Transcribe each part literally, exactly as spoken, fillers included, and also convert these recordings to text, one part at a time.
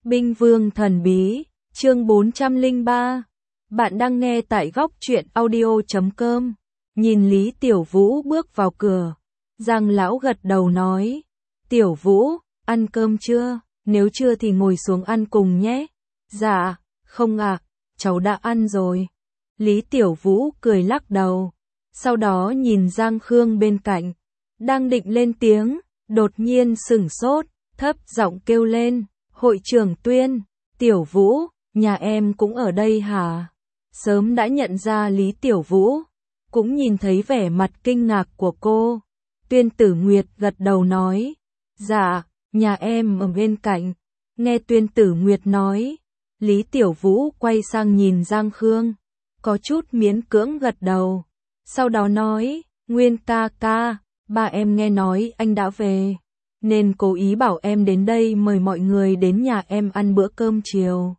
Binh Vương Thần Bí, chương bốn trăm lẻ ba. Bạn đang nghe tại góc truyện audio chấm com. Nhìn Lý Tiểu Vũ bước vào cửa, Giang lão gật đầu nói: "Tiểu Vũ, ăn cơm chưa? Nếu chưa thì ngồi xuống ăn cùng nhé." "Dạ, không ạ, cháu đã ăn rồi." Lý Tiểu Vũ cười lắc đầu, sau đó nhìn Giang Khương bên cạnh, đang định lên tiếng, đột nhiên sửng sốt, thấp giọng kêu lên: "Hội trưởng Tuyên, Tiểu Vũ, nhà em cũng ở đây hả?" Sớm đã nhận ra Lý Tiểu Vũ, cũng nhìn thấy vẻ mặt kinh ngạc của cô. Tuyên Tử Nguyệt gật đầu nói: "Dạ, nhà em ở bên cạnh." Nghe Tuyên Tử Nguyệt nói, Lý Tiểu Vũ quay sang nhìn Giang Khương, có chút miễn cưỡng gật đầu, sau đó nói: "Nguyên ca ca, ba em nghe nói anh đã về, nên cố ý bảo em đến đây mời mọi người đến nhà em ăn bữa cơm chiều."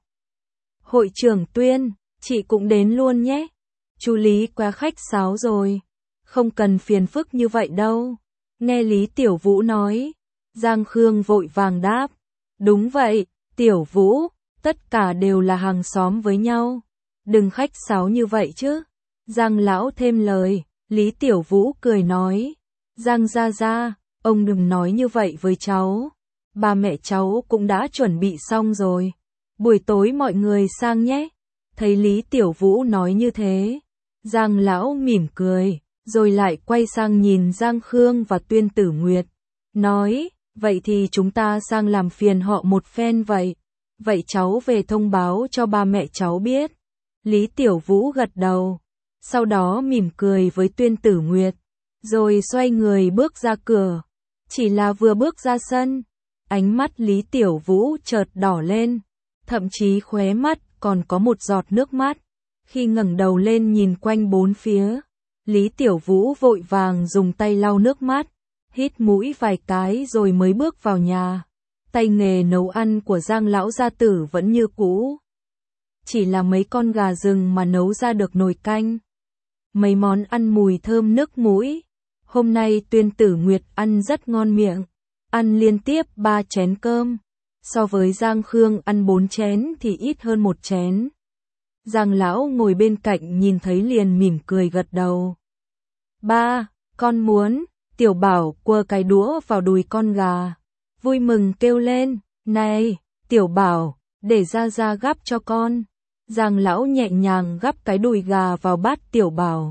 "Hội trưởng Tuyên, chị cũng đến luôn nhé." "Chú Lý quá khách sáo rồi, không cần phiền phức như vậy đâu." Nghe Lý Tiểu Vũ nói, Giang Khương vội vàng đáp: "Đúng vậy, Tiểu Vũ, tất cả đều là hàng xóm với nhau, đừng khách sáo như vậy chứ." Giang lão thêm lời, Lý Tiểu Vũ cười nói: "Giang gia gia, ông đừng nói như vậy với cháu, ba mẹ cháu cũng đã chuẩn bị xong rồi, buổi tối mọi người sang nhé." Thấy Lý Tiểu Vũ nói như thế, Giang lão mỉm cười, rồi lại quay sang nhìn Giang Khương và Tuyên Tử Nguyệt, nói: "Vậy thì chúng ta sang làm phiền họ một phen vậy. Vậy cháu về thông báo cho ba mẹ cháu biết." Lý Tiểu Vũ gật đầu, sau đó mỉm cười với Tuyên Tử Nguyệt, rồi xoay người bước ra cửa. Chỉ là vừa bước ra sân, ánh mắt Lý Tiểu Vũ chợt đỏ lên, thậm chí khóe mắt còn có một giọt nước mắt. Khi ngẩng đầu lên nhìn quanh bốn phía, Lý Tiểu Vũ vội vàng dùng tay lau nước mắt, hít mũi vài cái rồi mới bước vào nhà. Tay nghề nấu ăn của Giang lão gia tử vẫn như cũ, chỉ là mấy con gà rừng mà nấu ra được nồi canh, mấy món ăn mùi thơm nức mũi. Hôm nay Tuyên Tử Nguyệt ăn rất ngon miệng, ăn liên tiếp ba chén cơm, so với Giang Khương ăn bốn chén thì ít hơn một chén. Giang lão ngồi bên cạnh nhìn thấy liền mỉm cười gật đầu. "Ba, con muốn." Tiểu Bảo quơ cái đũa vào đùi con gà, vui mừng kêu lên: "Này, Tiểu Bảo, để ra ra gắp cho con." Giang lão nhẹ nhàng gắp cái đùi gà vào bát Tiểu Bảo.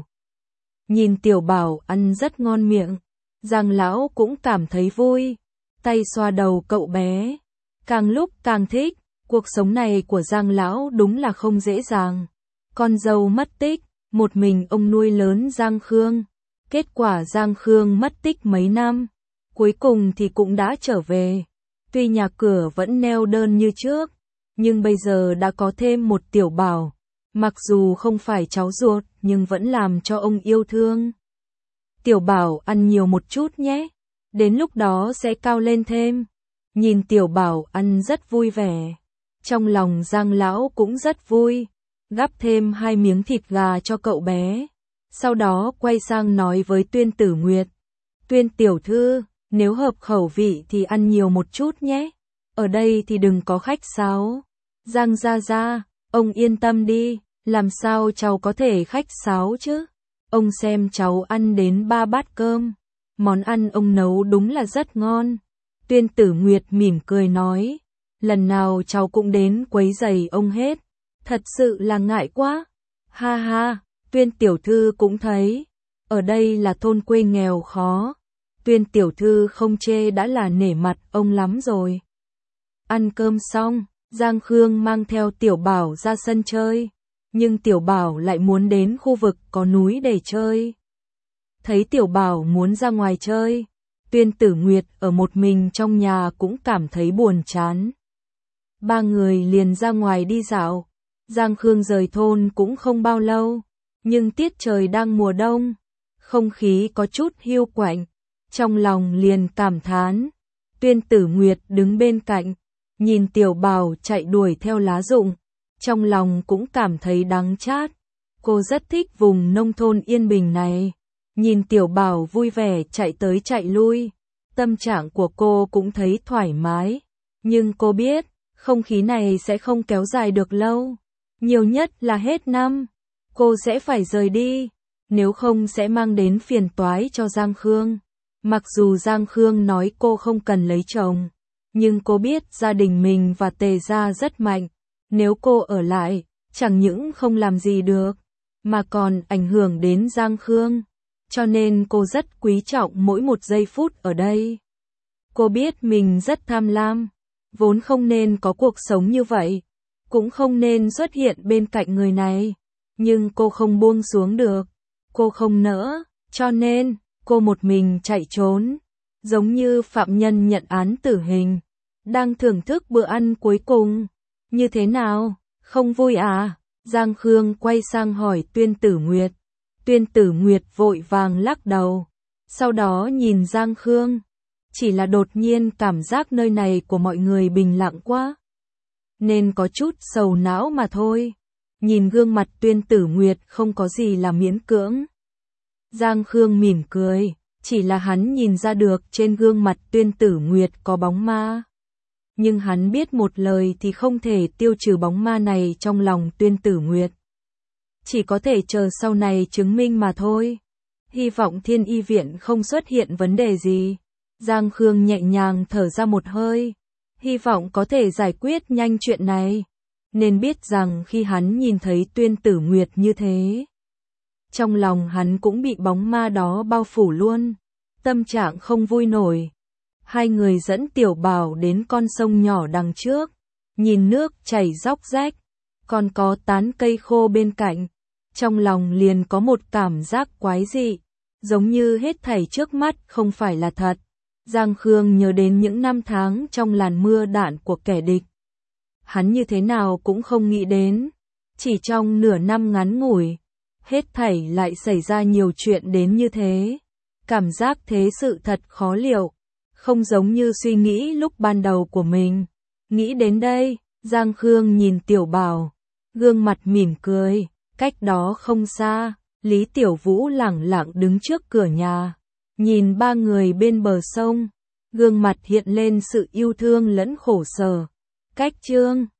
Nhìn Tiểu Bảo ăn rất ngon miệng, Giang lão cũng cảm thấy vui, tay xoa đầu cậu bé, càng lúc càng thích. Cuộc sống này của Giang lão đúng là không dễ dàng. Con dâu mất tích, một mình ông nuôi lớn Giang Khương. Kết quả Giang Khương mất tích mấy năm, cuối cùng thì cũng đã trở về. Tuy nhà cửa vẫn neo đơn như trước, nhưng bây giờ đã có thêm một Tiểu Bảo, mặc dù không phải cháu ruột nhưng vẫn làm cho ông yêu thương. "Tiểu Bảo ăn nhiều một chút nhé, đến lúc đó sẽ cao lên thêm." Nhìn Tiểu Bảo ăn rất vui vẻ, trong lòng Giang lão cũng rất vui, gắp thêm hai miếng thịt gà cho cậu bé, sau đó quay sang nói với Tuyên Tử Nguyệt: "Tuyên tiểu thư, nếu hợp khẩu vị thì ăn nhiều một chút nhé, ở đây thì đừng có khách sáo." "Giang gia gia, ông yên tâm đi, làm sao cháu có thể khách sáo chứ? Ông xem cháu ăn đến ba bát cơm, món ăn ông nấu đúng là rất ngon." Tuyên Tử Nguyệt mỉm cười nói: "Lần nào cháu cũng đến quấy rầy ông hết, thật sự là ngại quá." "Ha ha, Tuyên tiểu thư cũng thấy, ở đây là thôn quê nghèo khó, Tuyên tiểu thư không chê đã là nể mặt ông lắm rồi." Ăn cơm xong, Giang Khương mang theo Tiểu Bảo ra sân chơi, nhưng Tiểu Bảo lại muốn đến khu vực có núi để chơi. Thấy Tiểu Bảo muốn ra ngoài chơi, Tuyên Tử Nguyệt ở một mình trong nhà cũng cảm thấy buồn chán. Ba người liền ra ngoài đi dạo. Giang Khương rời thôn cũng không bao lâu, nhưng tiết trời đang mùa đông, không khí có chút hiu quạnh, trong lòng liền cảm thán. Tuyên Tử Nguyệt đứng bên cạnh, nhìn Tiểu Bảo chạy đuổi theo lá rụng, trong lòng cũng cảm thấy đắng chát. Cô rất thích vùng nông thôn yên bình này. Nhìn Tiểu Bảo vui vẻ chạy tới chạy lui, tâm trạng của cô cũng thấy thoải mái, nhưng cô biết, Không khí này sẽ không kéo dài được lâu. Nhiều nhất là hết năm. Cô sẽ phải rời đi. Nếu không sẽ mang đến phiền toái cho Giang Khương. Mặc dù Giang Khương nói cô không cần lấy chồng. Nhưng cô biết gia đình mình và Tề gia rất mạnh. Nếu cô ở lại, chẳng những không làm gì được, mà còn ảnh hưởng đến Giang Khương. Cho nên cô rất quý trọng mỗi một giây phút ở đây. Cô biết mình rất tham lam, vốn không nên có cuộc sống như vậy, cũng không nên xuất hiện bên cạnh người này. Nhưng cô không buông xuống được, cô không nỡ, cho nên cô một mình chạy trốn, giống như phạm nhân nhận án tử hình, đang thưởng thức bữa ăn cuối cùng. Như thế nào, không vui à? Giang Khương quay sang hỏi Tuyên Tử Nguyệt. Tuyên Tử Nguyệt vội vàng lắc đầu, sau đó nhìn Giang Khương. Chỉ là đột nhiên cảm giác nơi này của mọi người bình lặng quá, nên có chút sầu não mà thôi. Nhìn gương mặt Tuyên Tử Nguyệt không có gì là miễn cưỡng. Giang Khương mỉm cười, chỉ là hắn nhìn ra được trên gương mặt Tuyên Tử Nguyệt có bóng ma. Nhưng hắn biết một lời thì không thể tiêu trừ bóng ma này trong lòng Tuyên Tử Nguyệt. Chỉ có thể chờ sau này chứng minh mà thôi. Hy vọng Thiên Y Viện không xuất hiện vấn đề gì. Giang Khương nhẹ nhàng thở ra một hơi. Hy vọng có thể giải quyết nhanh chuyện này. Nên biết rằng khi hắn nhìn thấy Tuyên Tử Nguyệt như thế, trong lòng hắn cũng bị bóng ma đó bao phủ luôn. Tâm trạng không vui nổi. Hai người dẫn Tiểu Bảo đến con sông nhỏ đằng trước. Nhìn nước chảy róc rách, còn có tán cây khô bên cạnh. Trong lòng liền có một cảm giác quái dị, giống như hết thảy trước mắt không phải là thật. Giang Khương nhớ đến những năm tháng trong làn mưa đạn của kẻ địch. Hắn như thế nào cũng không nghĩ đến, chỉ trong nửa năm ngắn ngủi, hết thảy lại xảy ra nhiều chuyện đến như thế. Cảm giác thế sự thật khó liệu, không giống như suy nghĩ lúc ban đầu của mình. Nghĩ đến đây, Giang Khương nhìn Tiểu Bảo, gương mặt mỉm cười. Cách đó không xa, Lý Tiểu Vũ lẳng lặng đứng trước cửa nhà, nhìn ba người bên bờ sông, gương mặt hiện lên sự yêu thương lẫn khổ sở. Cách chương